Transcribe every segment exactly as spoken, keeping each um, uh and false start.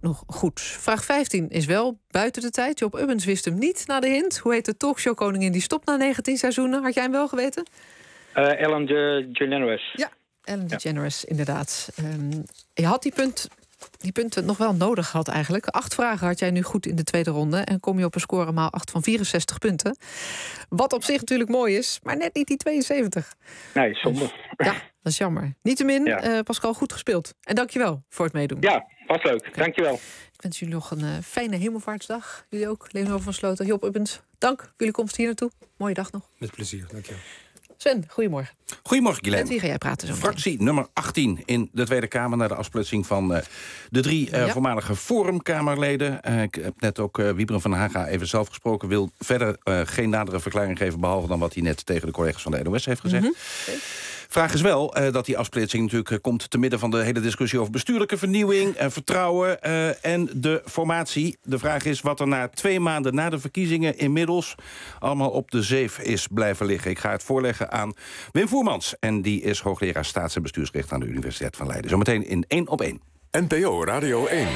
nog goed. Vraag vijftien is wel buiten de tijd. Job Ubbens wist hem niet na de hint. Hoe heet de talkshowkoningin die stopt na negentien seizoenen? Had jij hem wel geweten? Uh, Ellen DeGeneres. Ja, Ellen DeGeneres, ja. Inderdaad. Um, je had die, punt, die punten nog wel nodig gehad eigenlijk. Acht vragen had jij nu goed in de tweede ronde. En kom je op een score maal acht van vierenzestig punten. Wat op zich natuurlijk mooi is, maar net niet die tweeënzeventig. Nee, zonde. Dus, ja, dat is jammer. Niettemin, ja. uh, Pascal, goed gespeeld. En dankjewel voor het meedoen. Ja, was leuk. Okay. Dankjewel. Ik wens jullie nog een uh, fijne hemelvaartsdag. Jullie ook, Leonor van Sloten, Job Ubbens. Dank voor jullie komst hier naartoe. Mooie dag nog. Met plezier, dankjewel. Sven, goedemorgen. Goedemorgen, Guilaine. Met wie ga jij praten zo meteen? Fractie nummer achttien in de Tweede Kamer... na de afsplitsing van uh, de drie uh, ja. voormalige Forumkamerleden. Uh, ik heb net ook uh, Wiebren van Haga even zelf gesproken. Wil verder uh, geen nadere verklaring geven... behalve dan wat hij net tegen de collega's van de N O S heeft gezegd. Mm-hmm. Okay. Vraag is wel uh, dat die afsplitsing natuurlijk uh, komt... te midden van de hele discussie over bestuurlijke vernieuwing... Uh, vertrouwen uh, en de formatie. De vraag is wat er na twee maanden na de verkiezingen... inmiddels allemaal op de zeef is blijven liggen. Ik ga het voorleggen aan Wim Voermans. En die is hoogleraar staats- en bestuursrecht... aan de Universiteit van Leiden. Zometeen in één op één. N P O Radio één.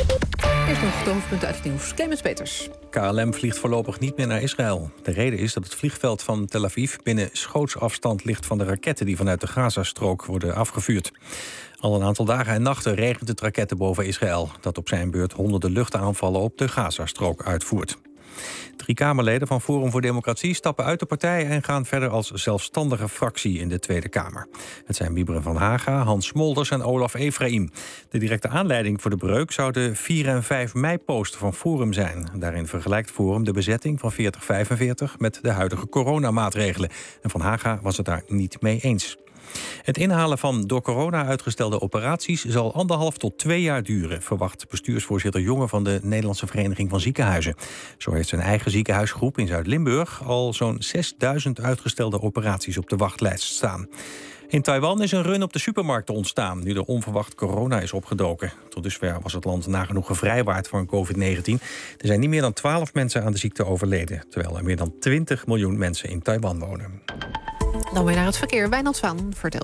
Eerst nog de hoofdpunten uit het nieuws. Clemens Peters. K L M vliegt voorlopig niet meer naar Israël. De reden is dat het vliegveld van Tel Aviv binnen schootsafstand ligt van de raketten die vanuit de Gazastrook worden afgevuurd. Al een aantal dagen en nachten regent het raketten boven Israël, dat op zijn beurt honderden luchtaanvallen op de Gazastrook uitvoert. Drie Kamerleden van Forum voor Democratie stappen uit de partij en gaan verder als zelfstandige fractie in de Tweede Kamer. Het zijn Wiebren van Haga, Hans Smolders en Olaf Efraïm. De directe aanleiding voor de breuk zou de vier en vijf mei-post van Forum zijn. Daarin vergelijkt Forum de bezetting van veertig vijfenveertig met de huidige coronamaatregelen. En Van Haga was het daar niet mee eens. Het inhalen van door corona uitgestelde operaties zal anderhalf tot twee jaar duren, verwacht bestuursvoorzitter Jonge van de Nederlandse Vereniging van Ziekenhuizen. Zo heeft zijn eigen ziekenhuisgroep in Zuid-Limburg al zo'n zesduizend uitgestelde operaties op de wachtlijst staan. In Taiwan is een run op de supermarkten ontstaan, nu er onverwacht corona is opgedoken. Tot dusver was het land nagenoeg gevrijwaard van covid negentien. Er zijn niet meer dan twaalf mensen aan de ziekte overleden, terwijl er meer dan twintig miljoen mensen in Taiwan wonen. Dan weer naar het verkeer. Wijnand Zwaan, vertel.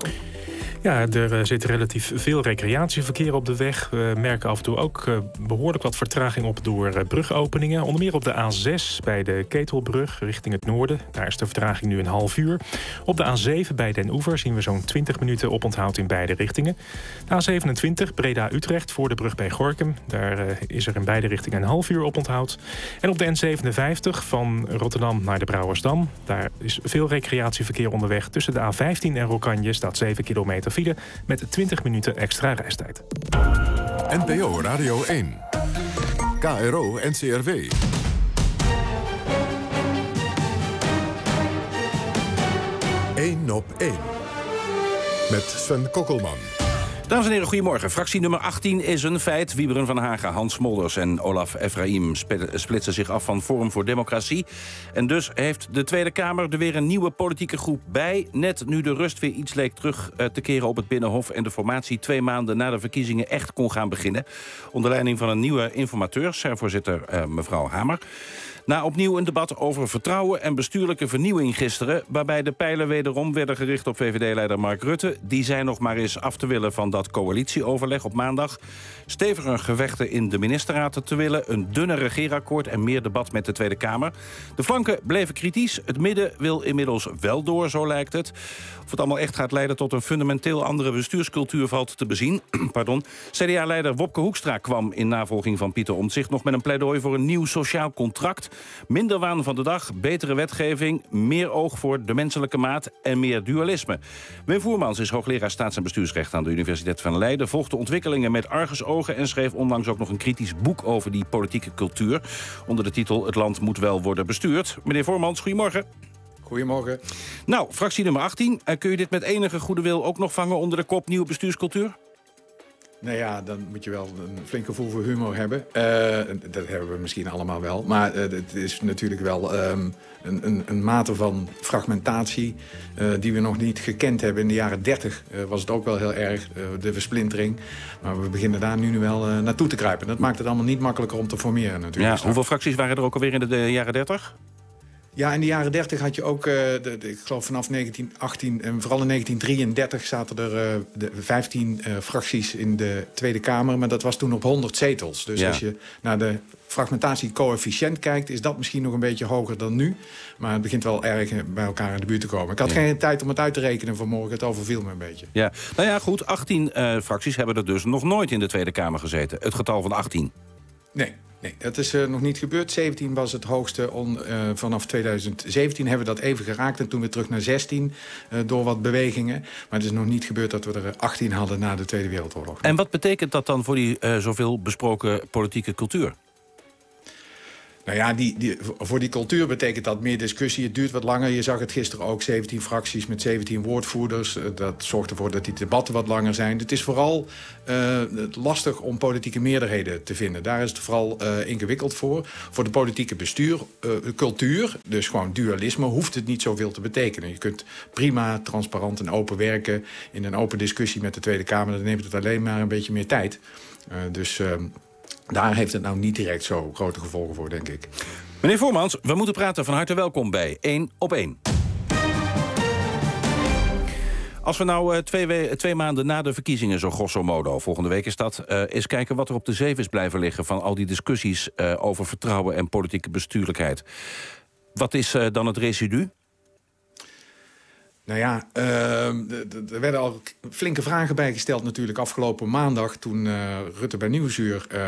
Ja, er zit relatief veel recreatieverkeer op de weg. We merken af en toe ook behoorlijk wat vertraging op door brugopeningen. Onder meer op de A zes bij de Ketelbrug richting het noorden. Daar is de vertraging nu een half uur. Op de A zeven bij Den Oever zien we zo'n twintig minuten oponthoud in beide richtingen. De A zevenentwintig Breda-Utrecht voor de brug bij Gorinchem. Daar is er in beide richtingen een half uur oponthoud. En op de N zevenenvijftig van Rotterdam naar de Brouwersdam. Daar is veel recreatieverkeer onderweg. Tussen de A vijftien en Rokkanje staat zeven kilometer file met twintig minuten extra reistijd. N P O Radio één. K R O N C R W. één op één. Met Sven Kokkelman. Dames en heren, goedemorgen. Fractie nummer achttien is een feit. Wiebren van Haga, Hans Smolders en Olaf Efraïm splitsen zich af van Forum voor Democratie. En dus heeft de Tweede Kamer er weer een nieuwe politieke groep bij. Net nu de rust weer iets leek terug te keren op het Binnenhof en de formatie twee maanden na de verkiezingen echt kon gaan beginnen. Onder leiding van een nieuwe informateur, S E R-voorzitter uh, mevrouw Hamer. Na opnieuw een debat over vertrouwen en bestuurlijke vernieuwing gisteren, waarbij de pijlen wederom werden gericht op V V D-leider Mark Rutte. Die zei nog maar eens af te willen van dat coalitieoverleg op maandag. Steviger gevechten in de ministerraad te willen, een dunner regeerakkoord en meer debat met de Tweede Kamer. De flanken bleven kritisch. Het midden wil inmiddels wel door, zo lijkt het. Of het allemaal echt gaat leiden tot een fundamenteel andere bestuurscultuur valt te bezien. Pardon. C D A-leider Wopke Hoekstra kwam in navolging van Pieter Omtzigt nog met een pleidooi voor een nieuw sociaal contract. Minder waan van de dag, betere wetgeving, meer oog voor de menselijke maat en meer dualisme. Wim Voermans is hoogleraar staats- en bestuursrecht aan de Universiteit van Leiden, volgt de ontwikkelingen met argusogen en schreef onlangs ook nog een kritisch boek over die politieke cultuur onder de titel Het land moet wel worden bestuurd. Meneer Voermans, goedemorgen. Goedemorgen. Nou, fractie nummer achttien. Kun je dit met enige goede wil ook nog vangen onder de kop nieuwe bestuurscultuur? Nou ja, dan moet je wel een flink gevoel voor humor hebben. Uh, dat hebben we misschien allemaal wel. Maar uh, het is natuurlijk wel um, een, een, een mate van fragmentatie uh, die we nog niet gekend hebben. In de jaren dertig uh, was het ook wel heel erg, uh, de versplintering. Maar we beginnen daar nu wel uh, naartoe te kruipen. Dat maakt het allemaal niet makkelijker om te formeren natuurlijk. Ja, hoeveel fracties waren er ook alweer in de, de jaren dertig? Ja, in de jaren dertig had je ook, uh, de, de, ik geloof vanaf negentien achttien... en vooral in negentien drieëndertig zaten er uh, de vijftien uh, fracties in de Tweede Kamer. Maar dat was toen op honderd zetels. Dus ja. als je naar de fragmentatiecoëfficiënt kijkt, is dat misschien nog een beetje hoger dan nu. Maar het begint wel erg bij elkaar in de buurt te komen. Ik had ja. geen tijd om het uit te rekenen vanmorgen. Het overviel me een beetje. Ja, nou ja, goed. achttien uh, fracties hebben er dus nog nooit in de Tweede Kamer gezeten. Het getal van achttien. Nee. Nee, dat is uh, nog niet gebeurd. zeventien was het hoogste. On, uh, vanaf tweeduizend zeventien hebben we dat even geraakt. En toen weer terug naar zestien uh, door wat bewegingen. Maar het is nog niet gebeurd dat we er achttien hadden na de Tweede Wereldoorlog. En wat betekent dat dan voor die uh, zoveel besproken politieke cultuur? Nou ja, die, die, voor die cultuur betekent dat meer discussie. Het duurt wat langer. Je zag het gisteren ook, zeventien fracties met zeventien woordvoerders. Dat zorgt ervoor dat die debatten wat langer zijn. Het is vooral uh, lastig om politieke meerderheden te vinden. Daar is het vooral uh, ingewikkeld voor. Voor de politieke bestuur, uh, cultuur, dus gewoon dualisme, hoeft het niet zoveel te betekenen. Je kunt prima, transparant en open werken in een open discussie met de Tweede Kamer. Dan neemt het alleen maar een beetje meer tijd. Uh, dus... Uh, Daar heeft het nou niet direct zo grote gevolgen voor, denk ik. Meneer Voormans, we moeten praten. Van harte welkom bij één op één. Als we nou uh, twee, we- twee maanden na de verkiezingen, zo grosso modo, volgende week is dat, uh, eens kijken wat er op de zeef is blijven liggen van al die discussies uh, over vertrouwen en politieke bestuurlijkheid. Wat is uh, dan het residu? Nou ja, uh, er werden al flinke vragen bijgesteld natuurlijk afgelopen maandag, toen uh, Rutte bij Nieuwsuur uh,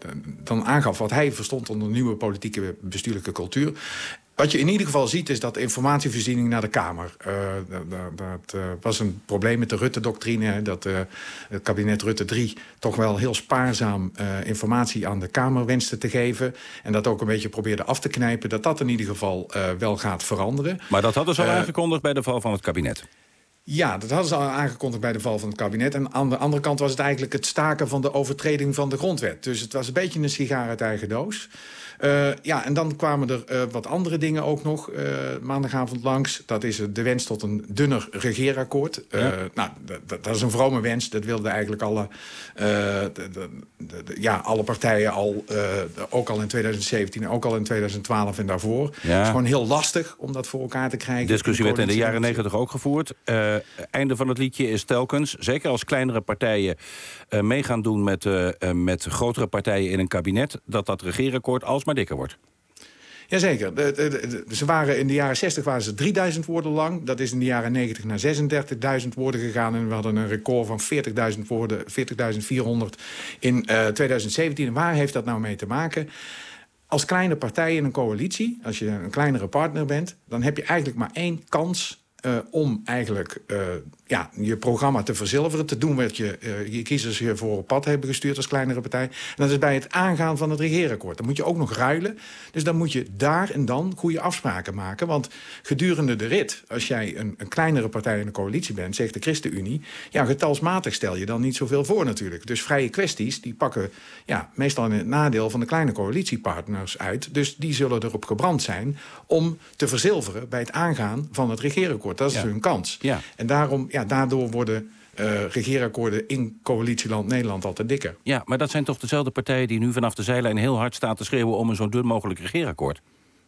dan aangaf wat hij verstond onder nieuwe politieke bestuurlijke cultuur. Wat je in ieder geval ziet is dat informatievoorziening naar de Kamer. Uh, dat dat uh, was een probleem met de Rutte-doctrine. Dat uh, het kabinet Rutte drie toch wel heel spaarzaam uh, informatie aan de Kamer wenste te geven. En dat ook een beetje probeerde af te knijpen. Dat dat in ieder geval uh, wel gaat veranderen. Maar dat hadden ze al Uh, aangekondigd bij de val van het kabinet. Ja, dat hadden ze al aangekondigd bij de val van het kabinet. En aan de andere kant was het eigenlijk het staken van de overtreding van de grondwet. Dus het was een beetje een sigaar uit eigen doos. Uh, ja, en dan kwamen er uh, wat andere dingen ook nog uh, maandagavond langs. Dat is de wens tot een dunner regeerakkoord. Uh, ja. Nou, dat, dat is een vrome wens. Dat wilden eigenlijk alle, uh, de, de, de, de, ja, alle partijen al, uh, ook al in tweeduizend zeventien, ook al in tweeduizend twaalf en daarvoor. Ja. Het is gewoon heel lastig om dat voor elkaar te krijgen. De discussie werd in de jaren negentig ook gevoerd. Uh, einde van het liedje is telkens, zeker als kleinere partijen uh, mee gaan doen met, uh, uh, met grotere partijen in een kabinet, dat dat regeerakkoord alsmaar dikker wordt. Jazeker. De, de, de, ze waren in de jaren zestig waren ze drieduizend woorden lang. Dat is in de jaren negentig naar zesendertigduizend woorden gegaan. En we hadden een record van veertigduizend woorden, veertigduizend vierhonderd in uh, tweeduizend zeventien. En waar heeft dat nou mee te maken? Als kleine partij in een coalitie, als je een kleinere partner bent, dan heb je eigenlijk maar één kans Uh, om eigenlijk uh, ja, je programma te verzilveren, te doen wat je, uh, je kiezers je voor op pad hebben gestuurd als kleinere partij. En dat is bij het aangaan van het regeerakkoord. Dan moet je ook nog ruilen. Dus dan moet je daar en dan goede afspraken maken. Want gedurende de rit, als jij een, een kleinere partij in een coalitie bent, zegt de ChristenUnie, ja, getalsmatig stel je dan niet zoveel voor natuurlijk. Dus vrije kwesties, die pakken ja, meestal in het nadeel van de kleine coalitiepartners uit. Dus die zullen erop gebrand zijn om te verzilveren bij het aangaan van het regeerakkoord. Dat is ja. hun kans. Ja. En daarom, ja, daardoor worden uh, regeerakkoorden in coalitieland Nederland altijd dikker. Ja, maar dat zijn toch dezelfde partijen die nu vanaf de zijlijn heel hard staan te schreeuwen om een zo dun mogelijk regeerakkoord?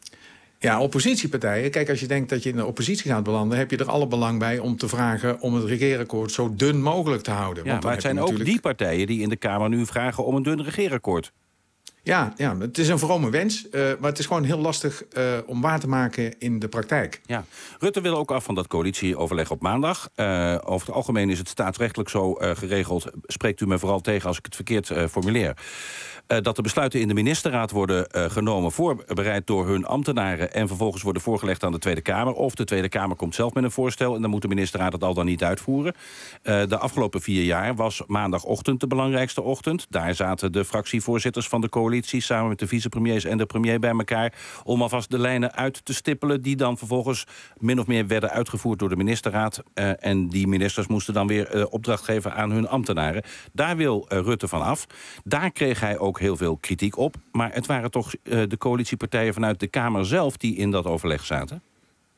Ja, oppositiepartijen. Kijk, als je denkt dat je in de oppositie gaat belanden, heb je er alle belang bij om te vragen om het regeerakkoord zo dun mogelijk te houden. Ja, Want maar het zijn natuurlijk ook die partijen die in de Kamer nu vragen om een dun regeerakkoord. Ja, ja, het is een vrome wens, uh, maar het is gewoon heel lastig uh, om waar te maken in de praktijk. Ja. Rutte wil ook af van dat coalitieoverleg op maandag. Uh, over het algemeen is het staatsrechtelijk zo uh, geregeld. Spreekt u me vooral tegen als ik het verkeerd uh, formuleer. Uh, dat de besluiten in de ministerraad worden uh, genomen, voorbereid door hun ambtenaren en vervolgens worden voorgelegd aan de Tweede Kamer. Of de Tweede Kamer komt zelf met een voorstel en dan moet de ministerraad het al dan niet uitvoeren. Uh, de afgelopen vier jaar was maandagochtend de belangrijkste ochtend. Daar zaten de fractievoorzitters van de coalitie samen met de vicepremiers en de premier bij elkaar om alvast de lijnen uit te stippelen die dan vervolgens min of meer werden uitgevoerd door de ministerraad. Uh, en die ministers moesten dan weer uh, opdracht geven aan hun ambtenaren. Daar wil uh, Rutte van af. Daar kreeg hij ook heel veel kritiek op. Maar het waren toch uh, de coalitiepartijen vanuit de Kamer zelf die in dat overleg zaten?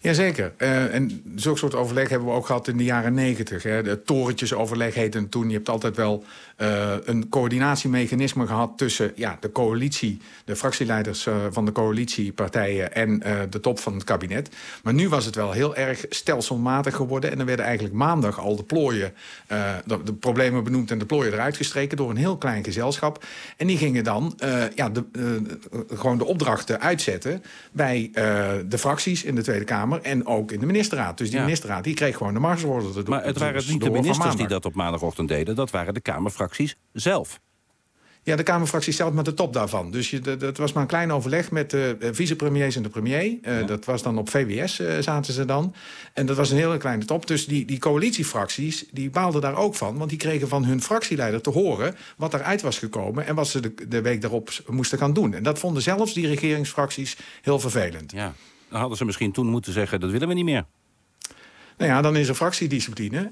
Jazeker. Uh, en zulke soort overleg hebben we ook gehad in de jaren negentig. De torentjesoverleg heette het toen. Je hebt altijd wel uh, een coördinatiemechanisme gehad tussen ja, de coalitie, de fractieleiders uh, van de coalitiepartijen en uh, de top van het kabinet. Maar nu was het wel heel erg stelselmatig geworden. En dan werden eigenlijk maandag al de plooien, uh, de, de problemen benoemd en de plooien eruit gestreken door een heel klein gezelschap. En die gingen dan uh, ja, de, uh, gewoon de opdrachten uitzetten bij uh, de fracties in de Tweede Kamer en ook in de ministerraad. Dus die ja. ministerraad die kreeg gewoon de margewoorden te doen. Maar het waren niet de ministers die dat op maandagochtend deden. Dat waren de Kamerfracties zelf. Ja, de Kamerfracties zelf met de top daarvan. Dus je, dat, dat was maar een klein overleg met de vicepremiers en de premier. Uh, ja. Dat was dan op V W S, uh, zaten ze dan. En dat was een hele kleine top. Dus die, die coalitiefracties, die baalden daar ook van. Want die kregen van hun fractieleider te horen wat eruit was gekomen en wat ze de, de week daarop moesten gaan doen. En dat vonden zelfs die regeringsfracties heel vervelend. Ja. Dan hadden ze misschien toen moeten zeggen, dat willen we niet meer. Nou ja, dan is er fractiediscipline.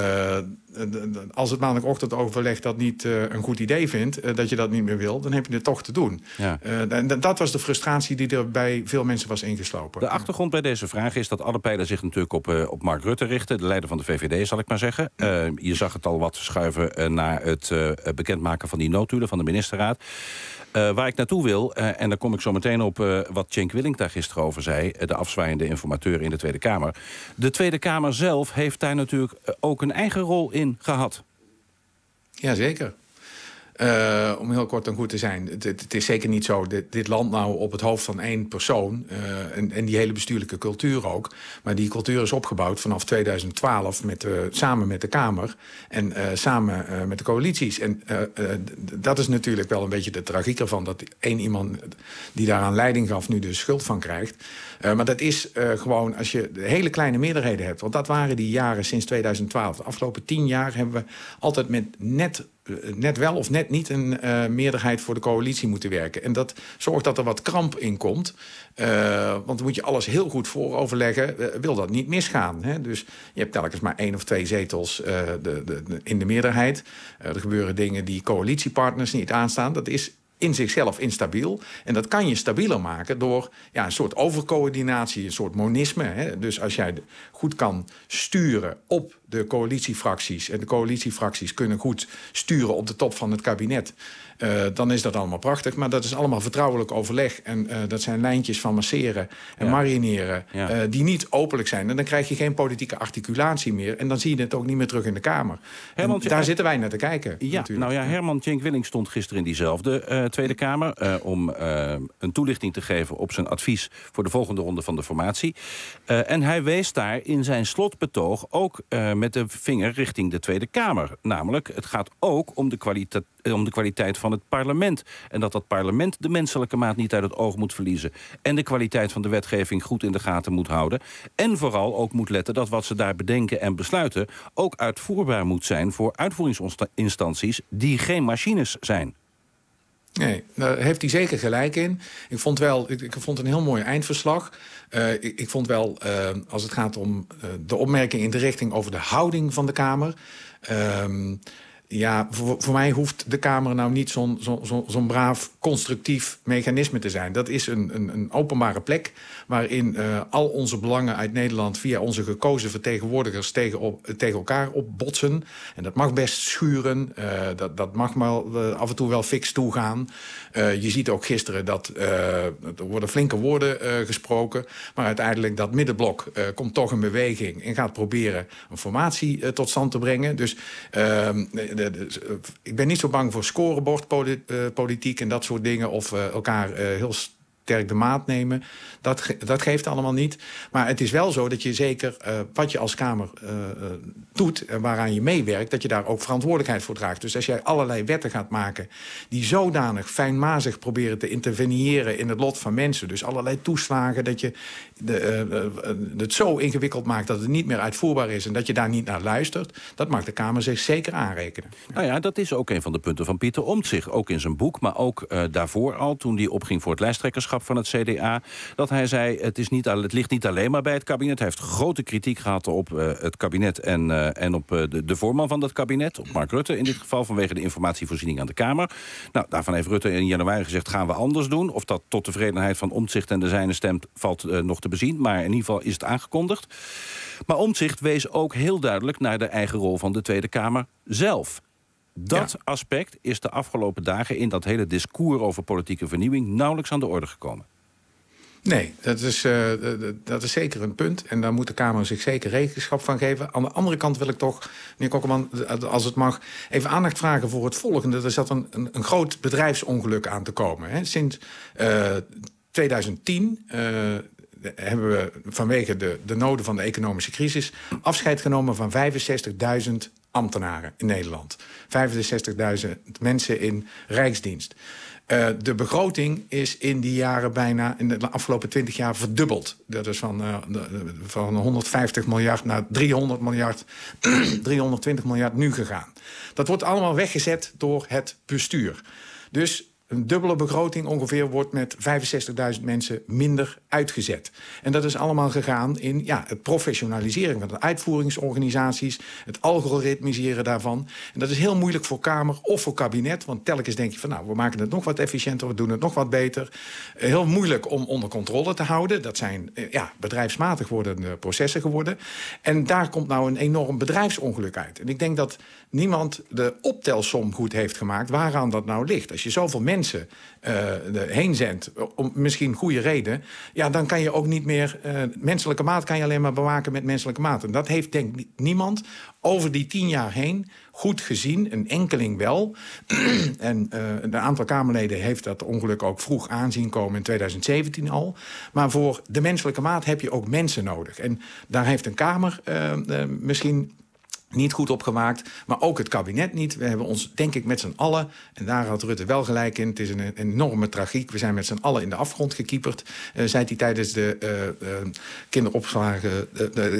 Uh, als het maandagochtend overleg dat niet uh, een goed idee vindt, uh, dat je dat niet meer wil, dan heb je het toch te doen. Ja. Uh, en dat was de frustratie die er bij veel mensen was ingeslopen. De achtergrond bij deze vraag is dat alle pijlen zich natuurlijk op, uh, op Mark Rutte richten, de leider van de V V D, zal ik maar zeggen. Uh, je zag het al wat schuiven uh, naar het uh, bekendmaken van die notulen van de ministerraad. Uh, waar ik naartoe wil, uh, en daar kom ik zo meteen op uh, wat Cenk Willink daar gisteren over zei, uh, de afzwaaiende informateur in de Tweede Kamer. De Tweede Kamer zelf heeft daar natuurlijk uh, ook een eigen rol in gehad. Jazeker. Uh, om heel kort en goed te zijn. Het, het is zeker niet zo, dit, dit land nou op het hoofd van één persoon. Uh, en, en die hele bestuurlijke cultuur ook. Maar die cultuur is opgebouwd vanaf tweeduizend twaalf met, uh, samen met de Kamer. En uh, samen uh, met de coalities. En uh, uh, dat is natuurlijk wel een beetje de tragiek ervan. Dat één iemand die daaraan leiding gaf nu de schuld van krijgt. Uh, maar dat is uh, gewoon als je de hele kleine meerderheden hebt. Want dat waren die jaren sinds tweeduizend twaalf. De afgelopen tien jaar hebben we altijd met net... net wel of net niet een uh, meerderheid voor de coalitie moeten werken. En dat zorgt dat er wat kramp in komt. Uh, want dan moet je alles heel goed vooroverleggen. Uh, wil dat niet misgaan. Hè? Dus je hebt telkens maar één of twee zetels uh, de, de, de, in de meerderheid. Uh, er gebeuren dingen die coalitiepartners niet aanstaan. Dat is in zichzelf instabiel. En dat kan je stabieler maken door ja, een soort overcoördinatie, een soort monisme. Hè? Dus als jij goed kan sturen op de coalitiefracties en de coalitiefracties kunnen goed sturen op de top van het kabinet, Uh, dan is dat allemaal prachtig. Maar dat is allemaal vertrouwelijk overleg. En uh, dat zijn lijntjes van masseren en ja. marineren ja. Uh, die niet openlijk zijn. En dan krijg je geen politieke articulatie meer. En dan zie je het ook niet meer terug in de Kamer. Herman, daar zitten wij naar te kijken. Ja, nou ja, Herman Cenk Willink stond gisteren in diezelfde uh, Tweede Kamer Uh, om uh, een toelichting te geven op zijn advies voor de volgende ronde van de formatie. Uh, en hij wees daar in zijn slotbetoog ook uh, met de vinger richting de Tweede Kamer. Namelijk, het gaat ook om de kwaliteit om de kwaliteit van het parlement. En dat dat parlement de menselijke maat niet uit het oog moet verliezen. En de kwaliteit van de wetgeving goed in de gaten moet houden. En vooral ook moet letten dat wat ze daar bedenken en besluiten ook uitvoerbaar moet zijn voor uitvoeringsinstanties die geen machines zijn. Nee, daar heeft hij zeker gelijk in. Ik vond wel, ik, ik vond een heel mooi eindverslag. Uh, ik, ik vond wel, uh, als het gaat om uh, de opmerking in de richting over de houding van de Kamer. Uh, Ja, voor, voor mij hoeft de Kamer nou niet zo'n zo, zo, zo'n braaf, constructief mechanisme te zijn. Dat is een, een, een openbare plek waarin uh, al onze belangen uit Nederland via onze gekozen vertegenwoordigers tegen, op, tegen elkaar opbotsen. En dat mag best schuren, uh, dat, dat mag wel uh, af en toe wel fix toegaan. Uh, je ziet ook gisteren dat uh, er worden flinke woorden uh, gesproken. Maar uiteindelijk dat middenblok uh, komt toch in beweging en gaat proberen een formatie uh, tot stand te brengen. Dus Uh, De, de, de, ik ben niet zo bang voor scorebordpolitiek en dat soort dingen, of uh, elkaar uh, heel sterk de maat nemen. Dat, ge dat geeft allemaal niet. Maar het is wel zo dat je zeker uh, wat je als Kamer uh, uh, doet en waaraan je meewerkt, dat je daar ook verantwoordelijkheid voor draagt. Dus als jij allerlei wetten gaat maken die zodanig fijnmazig proberen te interveneren in het lot van mensen, dus allerlei toeslagen, dat je de, uh, uh, het zo ingewikkeld maakt dat het niet meer uitvoerbaar is en dat je daar niet naar luistert, dat mag de Kamer zich zeker aanrekenen. Ja. Nou ja, dat is ook een van de punten van Pieter Omtzigt. Ook in zijn boek, maar ook uh, daarvoor al, toen hij opging voor het lijsttrekkerschap leiderschap van het C D A. Dat hij zei, het, is niet, het ligt niet alleen maar bij het kabinet. Hij heeft grote kritiek gehad op uh, het kabinet en, uh, en op uh, de, de voorman van dat kabinet. Op Mark Rutte in dit geval, vanwege de informatievoorziening aan de Kamer. Nou, daarvan heeft Rutte in januari gezegd, gaan we anders doen. Of dat tot tevredenheid van Omtzigt en de zijne stemt, valt uh, nog te bezien. Maar in ieder geval is het aangekondigd. Maar Omtzigt wees ook heel duidelijk naar de eigen rol van de Tweede Kamer zelf. Dat ja. aspect is de afgelopen dagen in dat hele discours over politieke vernieuwing nauwelijks aan de orde gekomen. Nee, dat is, uh, dat is zeker een punt. En daar moet de Kamer zich zeker rekenschap van geven. Aan de andere kant wil ik toch, meneer Kokkelman, als het mag, even aandacht vragen voor het volgende. Er zat een, een, een groot bedrijfsongeluk aan te komen. Hè. Sinds uh, tweeduizend tien uh, hebben we vanwege de, de noden van de economische crisis afscheid genomen van vijfenzestigduizend ambtenaren in Nederland. vijfenzestigduizend mensen in Rijksdienst. Uh, de begroting is in die jaren bijna, in de afgelopen twintig jaar, verdubbeld. Dat is van, uh, de, van honderdvijftig miljard naar driehonderd miljard, driehonderdtwintig miljard nu gegaan. Dat wordt allemaal weggezet door het bestuur. Dus een dubbele begroting ongeveer wordt met vijfenzestigduizend mensen minder uitgezet. En dat is allemaal gegaan in ja, het professionaliseren van de uitvoeringsorganisaties, het algoritmiseren daarvan. En dat is heel moeilijk voor Kamer of voor kabinet, want telkens denk je van nou, we maken het nog wat efficiënter, we doen het nog wat beter. Heel moeilijk om onder controle te houden. Dat zijn ja, bedrijfsmatig wordende processen geworden. En daar komt nou een enorm bedrijfsongeluk uit. En ik denk dat niemand de optelsom goed heeft gemaakt waaraan dat nou ligt. Als je zoveel mensen mensen uh, heen zendt, om misschien goede reden, ja, dan kan je ook niet meer uh, menselijke maat kan je alleen maar bewaken met menselijke maat. En dat heeft denk ik niemand over die tien jaar heen goed gezien, een enkeling wel. En uh, een aantal Kamerleden heeft dat ongeluk ook vroeg aanzien komen in tweeduizend zeventien al. Maar voor de menselijke maat heb je ook mensen nodig. En daar heeft een Kamer uh, uh, misschien niet goed opgemaakt, maar ook het kabinet niet. We hebben ons, denk ik, met z'n allen, en daar had Rutte wel gelijk in, het is een, een enorme tragiek, we zijn met z'n allen in de afgrond gekieperd, uh, zei hij tijdens de uh, uh, kinderopslagen, uh, de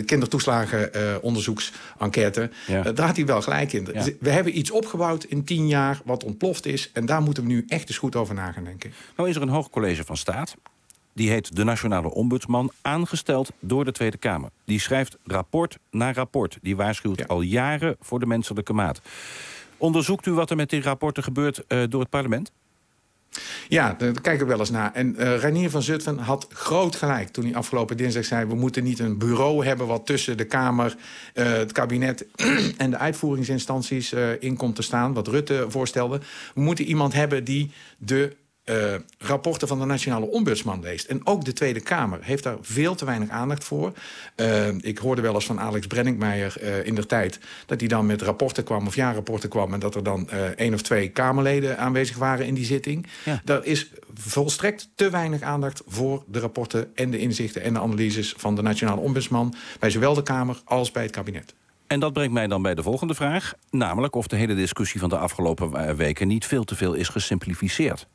kindertoeslagenonderzoeksenquête. Uh, ja. uh, daar had hij wel gelijk in. Ja. We hebben iets opgebouwd in tien jaar wat ontploft is, en daar moeten we nu echt eens goed over na gaan denken. Nou is er een hoog college van staat. Die heet de Nationale Ombudsman, aangesteld door de Tweede Kamer. Die schrijft rapport na rapport. Die waarschuwt ja. al jaren voor de menselijke maat. Onderzoekt u wat er met die rapporten gebeurt uh, door het parlement? Ja, daar kijken we wel eens naar. En uh, Reinier van Zutphen had groot gelijk toen hij afgelopen dinsdag zei, we moeten niet een bureau hebben wat tussen de Kamer, uh, het kabinet en de uitvoeringsinstanties uh, in komt te staan, wat Rutte voorstelde. We moeten iemand hebben die de Uh, rapporten van de Nationale Ombudsman leest. En ook de Tweede Kamer heeft daar veel te weinig aandacht voor. Uh, ik hoorde wel eens van Alex Brenninkmeijer uh, in der tijd dat hij dan met rapporten kwam of jaarrapporten kwam en dat er dan uh, één of twee Kamerleden aanwezig waren in die zitting. Ja. Daar is volstrekt te weinig aandacht voor de rapporten en de inzichten en de analyses van de Nationale Ombudsman bij zowel de Kamer als bij het kabinet. En dat brengt mij dan bij de volgende vraag, namelijk of de hele discussie van de afgelopen weken niet veel te veel is gesimplificeerd.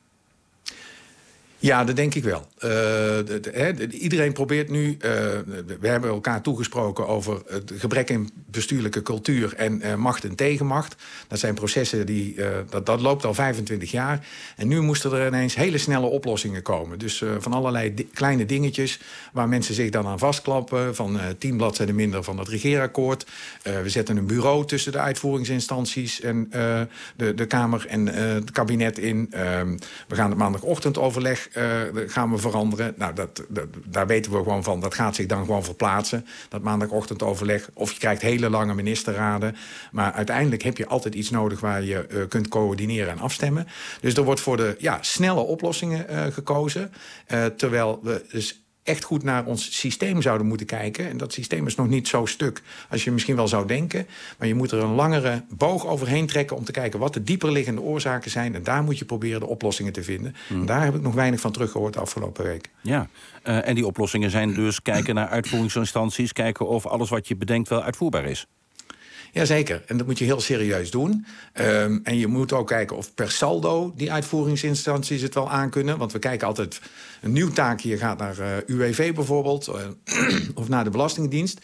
Ja, dat denk ik wel. Uh, de, de, he, iedereen probeert nu, uh, we hebben elkaar toegesproken over het gebrek in bestuurlijke cultuur en uh, macht en tegenmacht. Dat zijn processen die, uh, dat, dat loopt al vijfentwintig jaar. En nu moesten er ineens hele snelle oplossingen komen. Dus uh, van allerlei di- kleine dingetjes waar mensen zich dan aan vastklappen. Van uh, tien bladzijden minder van het regeerakkoord. Uh, we zetten een bureau tussen de uitvoeringsinstanties en uh, de, de Kamer en uh, het kabinet in. Uh, we gaan het maandagochtendoverleg Uh, gaan we veranderen. Nou, dat, dat, daar weten we gewoon van. Dat gaat zich dan gewoon verplaatsen. Dat maandagochtendoverleg. Of je krijgt hele lange ministerraden. Maar uiteindelijk heb je altijd iets nodig waar je uh, kunt coördineren en afstemmen. Dus er wordt voor de ja, snelle oplossingen uh, gekozen. Uh, terwijl we dus echt goed naar ons systeem zouden moeten kijken. En dat systeem is nog niet zo stuk als je misschien wel zou denken. Maar je moet er een langere boog overheen trekken om te kijken wat de dieperliggende oorzaken zijn. En daar moet je proberen de oplossingen te vinden. Hmm. En daar heb ik nog weinig van teruggehoord de afgelopen week. Ja, uh, en die oplossingen zijn dus kijken naar uitvoeringsinstanties, kijken of alles wat je bedenkt wel uitvoerbaar is. Jazeker, en dat moet je heel serieus doen. Um, en je moet ook kijken of per saldo die uitvoeringsinstanties het wel aankunnen. Want we kijken altijd, een nieuw taakje gaat naar uh, U W V bijvoorbeeld, uh, of naar de Belastingdienst.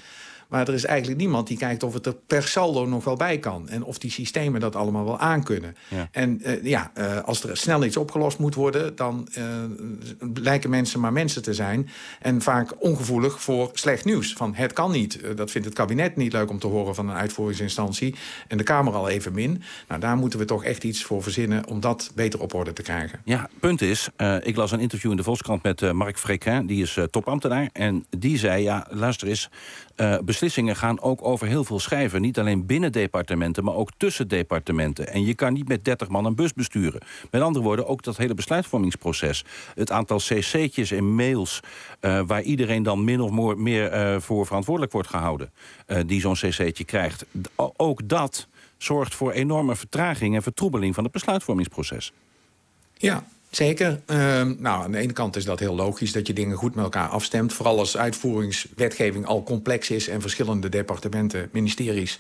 Maar er is eigenlijk niemand die kijkt of het er per saldo nog wel bij kan. En of die systemen dat allemaal wel aankunnen. Ja. En uh, ja, uh, als er snel iets opgelost moet worden, dan uh, lijken mensen maar mensen te zijn. En vaak ongevoelig voor slecht nieuws. Van het kan niet. Uh, dat vindt het kabinet niet leuk om te horen van een uitvoeringsinstantie. En de Kamer al evenmin. Nou, daar moeten we toch echt iets voor verzinnen om dat beter op orde te krijgen. Ja, punt is, uh, ik las een interview in de Volkskrant met uh, Mark Fréquin, die is uh, topambtenaar. En die zei, ja, luister eens, uh, beslissingen gaan ook over heel veel schijven. Niet alleen binnen departementen, maar ook tussen departementen. En je kan niet met dertig man een bus besturen. Met andere woorden, ook dat hele besluitvormingsproces. Het aantal cc'tjes en mails uh, waar iedereen dan min of meer uh, voor verantwoordelijk wordt gehouden. Uh, die zo'n cc'tje krijgt. D- ook dat zorgt voor enorme vertraging en vertroebeling van het besluitvormingsproces. Ja, zeker. Uh, nou, aan de ene kant is dat heel logisch dat je dingen goed met elkaar afstemt. Vooral als uitvoeringswetgeving al complex is en verschillende departementen, ministeries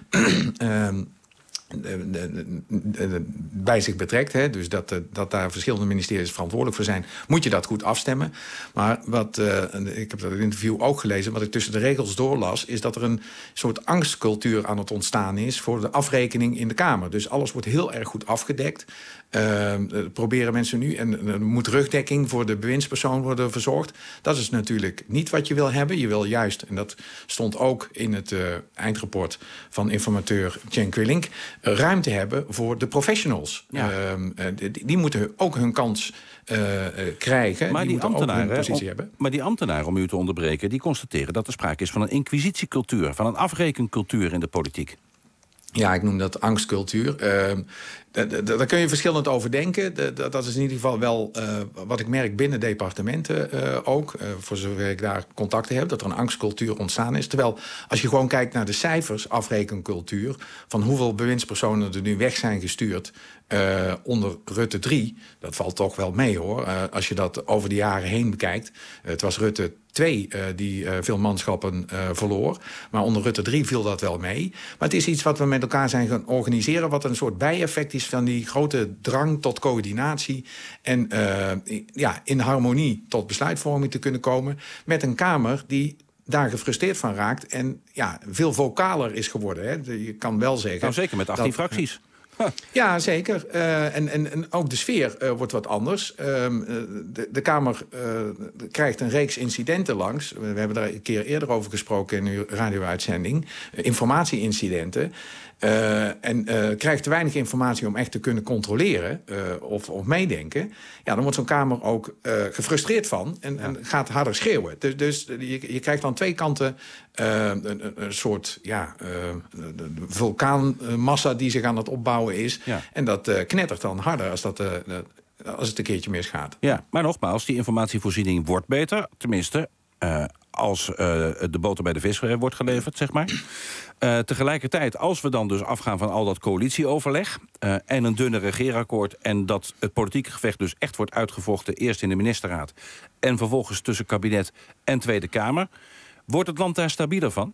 uh, De, de, de, de, bij zich betrekt. Hè, dus dat, dat daar verschillende ministeries verantwoordelijk voor zijn, moet je dat goed afstemmen. Maar wat, uh, ik heb dat in het interview ook gelezen, wat ik tussen de regels doorlas, is dat er een soort angstcultuur aan het ontstaan is voor de afrekening in de Kamer. Dus alles wordt heel erg goed afgedekt. Uh, proberen mensen nu, en er moet rugdekking voor de bewindspersoon worden verzorgd. Dat is natuurlijk niet wat je wil hebben. Je wil juist, en dat stond ook in het uh, eindrapport van informateur Cenk Willink, ruimte hebben voor de professionals. Ja. Uh, die, die moeten ook hun kans uh, uh, krijgen. Maar die, die ambtenaren, om, hebben. maar die ambtenaren, om u te onderbreken, die constateren dat er sprake is van een inquisitiecultuur, van een afrekencultuur in de politiek. Ja, ik noem dat angstcultuur. Uh, Daar kun je verschillend over denken. Dat is in ieder geval wel uh, wat ik merk binnen departementen uh, ook. Uh, voor zover ik daar contacten heb, dat er een angstcultuur ontstaan is. Terwijl als je gewoon kijkt naar de cijfers, afrekencultuur, van hoeveel bewindspersonen er nu weg zijn gestuurd uh, onder Rutte drie, dat valt toch wel mee hoor. Uh, als je dat over de jaren heen bekijkt. Uh, het was Rutte twee uh, die uh, veel manschappen uh, verloor. Maar onder Rutte drie viel dat wel mee. Maar het is iets wat we met elkaar zijn gaan organiseren, wat een soort bijeffect is van die grote drang tot coördinatie en uh, ja, in harmonie tot besluitvorming te kunnen komen met een Kamer die daar gefrustreerd van raakt en ja, veel vocaler is geworden. Hè. Je kan wel zeggen... Nou, zeker met achttien dat, fracties. Huh. Ja, zeker. Uh, en, en, en ook de sfeer uh, wordt wat anders. Uh, de, de Kamer uh, krijgt een reeks incidenten langs. We hebben daar een keer eerder over gesproken in uw radio-uitzending. Uh, informatie-incidenten. Uh, en uh, krijgt te weinig informatie om echt te kunnen controleren uh, of, of meedenken. Ja, dan wordt zo'n Kamer ook uh, gefrustreerd van en, ja. en gaat harder schreeuwen. Dus, dus je, je krijgt aan twee kanten uh, een, een soort ja, uh, vulkaanmassa die zich aan het opbouwen is. Ja. En dat uh, knettert dan harder als, dat, uh, als het een keertje misgaat. Ja, maar nogmaals, die informatievoorziening wordt beter. Tenminste, uh, als uh, de boter bij de vis wordt geleverd, zeg maar. Uh, tegelijkertijd, als we dan dus afgaan van al dat coalitieoverleg Uh, en een dunne regeerakkoord en dat het politieke gevecht dus echt wordt uitgevochten, eerst in de ministerraad en vervolgens tussen kabinet en Tweede Kamer, wordt het land daar stabieler van?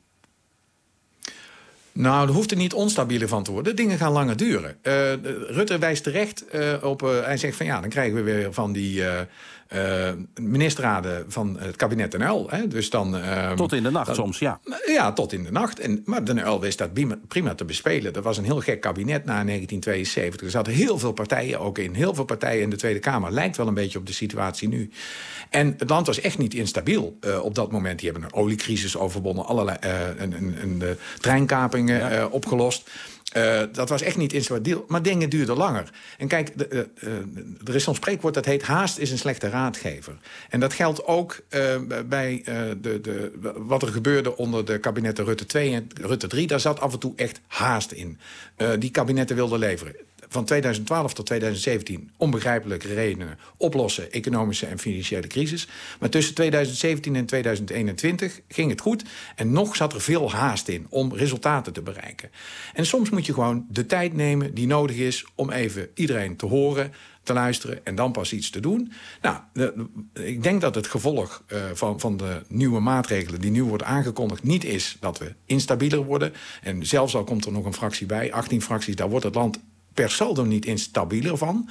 Nou, er hoeft er niet onstabieler van te worden. Dingen gaan langer duren. Uh, Rutte wijst terecht uh, op... Uh, hij zegt van ja, dan krijgen we weer van die uh, uh, ministerraden van het kabinet Den Uyl. Hè? Dus dan, uh, tot in de nacht dan, soms, ja. Ja, tot in de nacht. En, maar Den Uyl wist dat prima te bespelen. Dat was een heel gek kabinet na negentien tweeënzeventig. Er zaten heel veel partijen ook in. Heel veel partijen in de Tweede Kamer. Lijkt wel een beetje op de situatie nu. En het land was echt niet instabiel uh, op dat moment. Die hebben een oliecrisis overwonnen. Allerlei, uh, en, en, en de treinkapingen ja. uh, opgelost. Uh, dat was echt niet instabiel, maar dingen duurden langer. En kijk, de, uh, uh, er is zo'n spreekwoord dat heet haast is een slechte raadgever. En dat geldt ook uh, bij uh, de, de, wat er gebeurde onder de kabinetten Rutte twee en Rutte drie. Daar zat af en toe echt haast in. Uh, die kabinetten wilden leveren. Van tweeduizend twaalf tot tweeduizend zeventien onbegrijpelijke redenen oplossen, economische en financiële crisis. Maar tussen tweeduizend zeventien en tweeduizend eenentwintig ging het goed. En nog zat er veel haast in om resultaten te bereiken. En soms moet je gewoon de tijd nemen die nodig is om even iedereen te horen, te luisteren en dan pas iets te doen. Nou, de, ik denk dat het gevolg uh, van, van de nieuwe maatregelen die nu worden aangekondigd niet is dat we instabieler worden. En zelfs al komt er nog een fractie bij, achttien fracties, daar wordt het land per saldo niet instabieler van.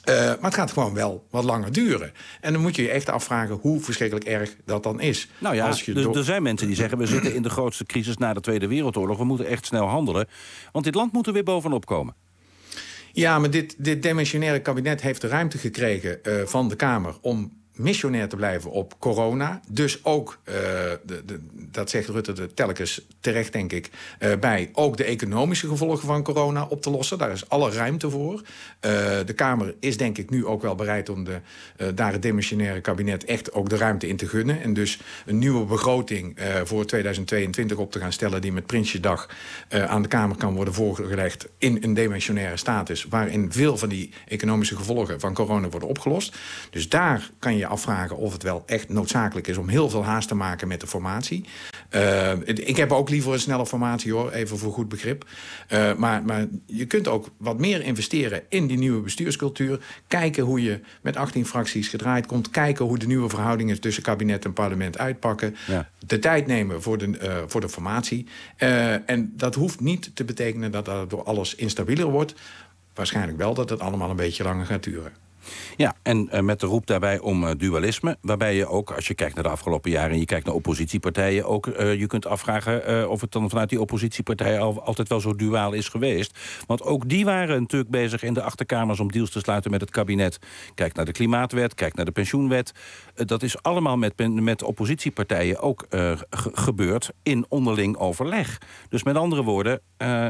Uh, maar het gaat gewoon wel wat langer duren. En dan moet je je echt afvragen hoe verschrikkelijk erg dat dan is. Nou ja, Als je er, door... er zijn mensen die zeggen... we zitten in de grootste crisis na de Tweede Wereldoorlog. We moeten echt snel handelen. Want dit land moet er weer bovenop komen. Ja, maar dit, dit demissionaire kabinet heeft de ruimte gekregen uh, van de Kamer... om missionair te blijven op corona. Dus ook, uh, de, de, dat zegt Rutte er telkens terecht, denk ik... Uh, bij ook de economische gevolgen van corona op te lossen. Daar is alle ruimte voor. Uh, de Kamer is denk ik nu ook wel bereid om de, uh, daar het demissionaire kabinet... echt ook de ruimte in te gunnen. En dus een nieuwe begroting uh, voor tweeduizend tweeëntwintig op te gaan stellen... die met Prinsjesdag uh, aan de Kamer kan worden voorgelegd... in een demissionaire status... waarin veel van die economische gevolgen van corona worden opgelost. Dus daar kan je afvragen of het wel echt noodzakelijk is... om heel veel haast te maken met de formatie. Uh, ik heb ook liever een snelle formatie, hoor, even voor goed begrip. Uh, maar, maar je kunt ook wat meer investeren in die nieuwe bestuurscultuur. Kijken hoe je met achttien fracties gedraaid komt. Kijken hoe de nieuwe verhoudingen tussen kabinet en parlement uitpakken. Ja. De tijd nemen voor de, uh, voor de formatie. Uh, en dat hoeft niet te betekenen dat door alles instabieler wordt. Waarschijnlijk wel dat het allemaal een beetje langer gaat duren. Ja, en uh, met de roep daarbij om uh, dualisme... waarbij je ook, als je kijkt naar de afgelopen jaren... en je kijkt naar oppositiepartijen... ook uh, je kunt afvragen uh, of het dan vanuit die oppositiepartijen... al, altijd wel zo duaal is geweest. Want ook die waren natuurlijk bezig in de achterkamers... om deals te sluiten met het kabinet. Kijk naar de klimaatwet, kijk naar de pensioenwet. Uh, dat is allemaal met, met oppositiepartijen ook uh, ge- gebeurd... in onderling overleg. Dus met andere woorden... Uh,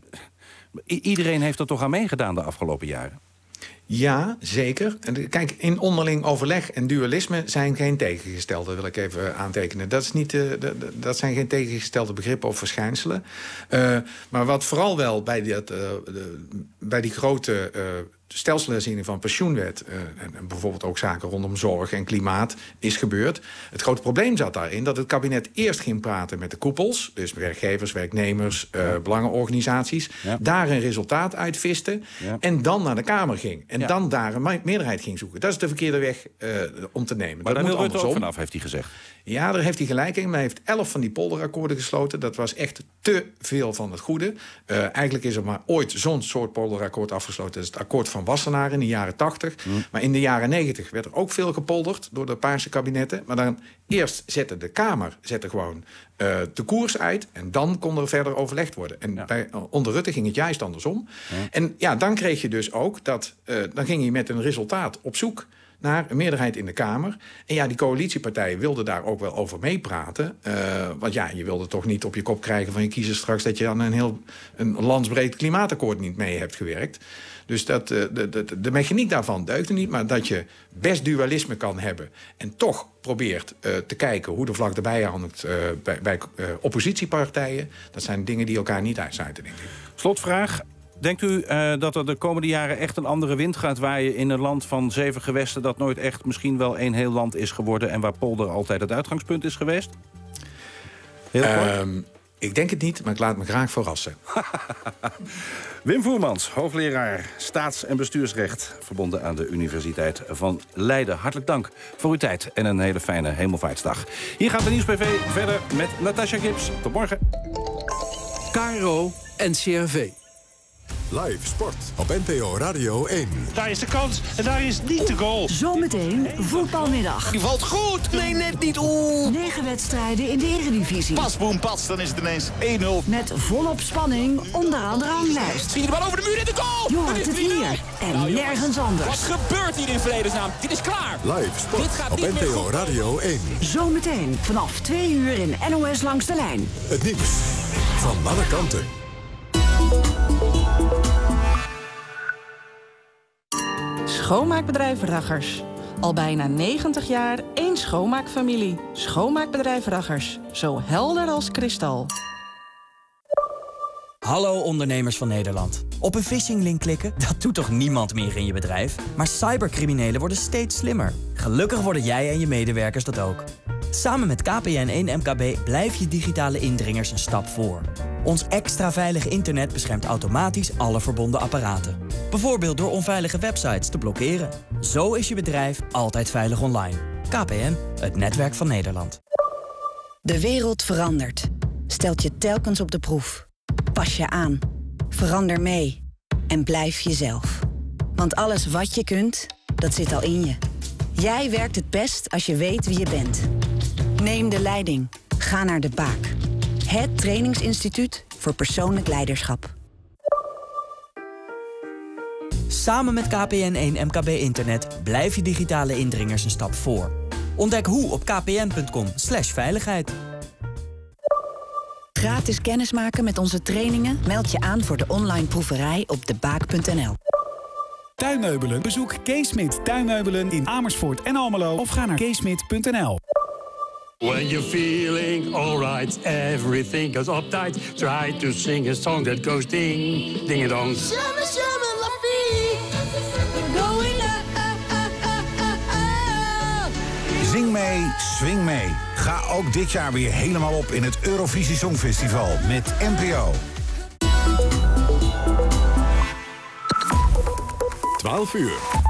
i- iedereen heeft er toch aan meegedaan de afgelopen jaren? Ja, zeker. En kijk, in onderling overleg en dualisme zijn geen tegengestelde, wil ik even aantekenen. Dat, is niet, uh, de, de, dat zijn geen tegengestelde begrippen of verschijnselen. Uh, maar wat vooral wel bij die, uh, de, bij die grote uh, stelselherziening van pensioenwet... Uh, en, en bijvoorbeeld ook zaken rondom zorg en klimaat is gebeurd. Het grote probleem zat daarin dat het kabinet eerst ging praten met de koepels... dus werkgevers, werknemers, uh, ja. belangenorganisaties... Ja. daar een resultaat uitviste ja. en dan naar de Kamer ging. En ja. dan daar een meerderheid ging zoeken. Dat is de verkeerde weg uh, om te nemen. Maar dat daar moet wil Rutte ook andersom. vanaf, heeft hij gezegd. Ja, daar heeft hij gelijk in. Maar hij heeft elf van die polderakkoorden gesloten. Dat was echt te veel van het goede. Uh, eigenlijk is er maar ooit zo'n soort polderakkoord afgesloten. Dat is het akkoord van Wassenaar in de jaren tachtig. Mm. Maar in de jaren negentig werd er ook veel gepolderd door de Paarse kabinetten. Maar dan eerst zette de Kamer zette gewoon uh, de koers uit. En dan kon er verder overlegd worden. En ja. bij, uh, onder Rutte ging het juist andersom. Ja. En ja, dan kreeg je dus ook dat... Uh, dan ging je met een resultaat op zoek... naar een meerderheid in de Kamer. En ja, die coalitiepartijen wilden daar ook wel over meepraten. Uh, want ja, je wilde toch niet op je kop krijgen van je kiezers straks... dat je aan een heel een landsbreed klimaatakkoord niet mee hebt gewerkt. Dus dat, uh, de, de, de mechaniek daarvan deugde niet. Maar dat je best dualisme kan hebben... en toch probeert uh, te kijken hoe de vlag erbij hangt... Uh, bij, bij uh, oppositiepartijen... dat zijn dingen die elkaar niet uitsluiten, denk ik. Slotvraag. Denkt u uh, dat er de komende jaren echt een andere wind gaat waaien... in een land van zeven gewesten... dat nooit echt misschien wel één heel land is geworden... en waar polder altijd het uitgangspunt is geweest? Heel kort. Um, ik denk het niet, maar ik laat me graag verrassen. Wim Voermans, hoogleraar staats- en bestuursrecht... verbonden aan de Universiteit van Leiden. Hartelijk dank voor uw tijd en een hele fijne Hemelvaartsdag. Hier gaat de Nieuws P V verder met Natasja Gibbs. Tot morgen. K R O N C R V. Live sport op N P O Radio één. Daar is de kans en daar is niet de goal. Zometeen voetbalmiddag. Die valt goed. Nee, net niet. Oeh. Negen wedstrijden in de Eredivisie. Pas, boem, pas. Dan is het ineens één nul. Met volop spanning onderaan de ranglijst. Zie je de bal over de muur in de goal. Je hoort het hier en nou, nergens anders. Wat gebeurt hier in vredesnaam? Dit is klaar. Live sport Dit gaat op N P O Radio één. Zometeen vanaf twee uur in N O S Langs de Lijn. Het nieuws van alle kanten. Schoonmaakbedrijf Raggers. Al bijna negentig jaar één schoonmaakfamilie. Schoonmaakbedrijf Raggers. Zo helder als kristal. Hallo ondernemers van Nederland. Op een phishinglink klikken, dat doet toch niemand meer in je bedrijf? Maar cybercriminelen worden steeds slimmer. Gelukkig worden jij en je medewerkers dat ook. Samen met K P N één M K B blijf je digitale indringers een stap voor. Ons extra veilige internet beschermt automatisch alle verbonden apparaten. Bijvoorbeeld door onveilige websites te blokkeren. Zo is je bedrijf altijd veilig online. K P N, het netwerk van Nederland. De wereld verandert. Stelt je telkens op de proef. Pas je aan. Verander mee. En blijf jezelf. Want alles wat je kunt, dat zit al in je. Jij werkt het best als je weet wie je bent. Neem de leiding. Ga naar de Baak. Het trainingsinstituut voor persoonlijk leiderschap. Samen met K P N één M K B Internet blijf je digitale indringers een stap voor. Ontdek hoe op kpn.com slash veiligheid. Gratis kennismaken met onze trainingen? Meld je aan voor de online proeverij op de baak punt n l. Tuinmeubelen? Bezoek Kees Smit Tuinmeubelen in Amersfoort en Almelo of ga naar keesmit punt n l. When you're feeling alright, everything goes uptight. Try to sing a song that goes ding, ding a dong. Shama, shama, la fee. Going up, up, up, up, up, up. Zing mee, swing mee. Ga ook dit jaar weer helemaal op in het Eurovisie Songfestival met N P O. twaalf uur.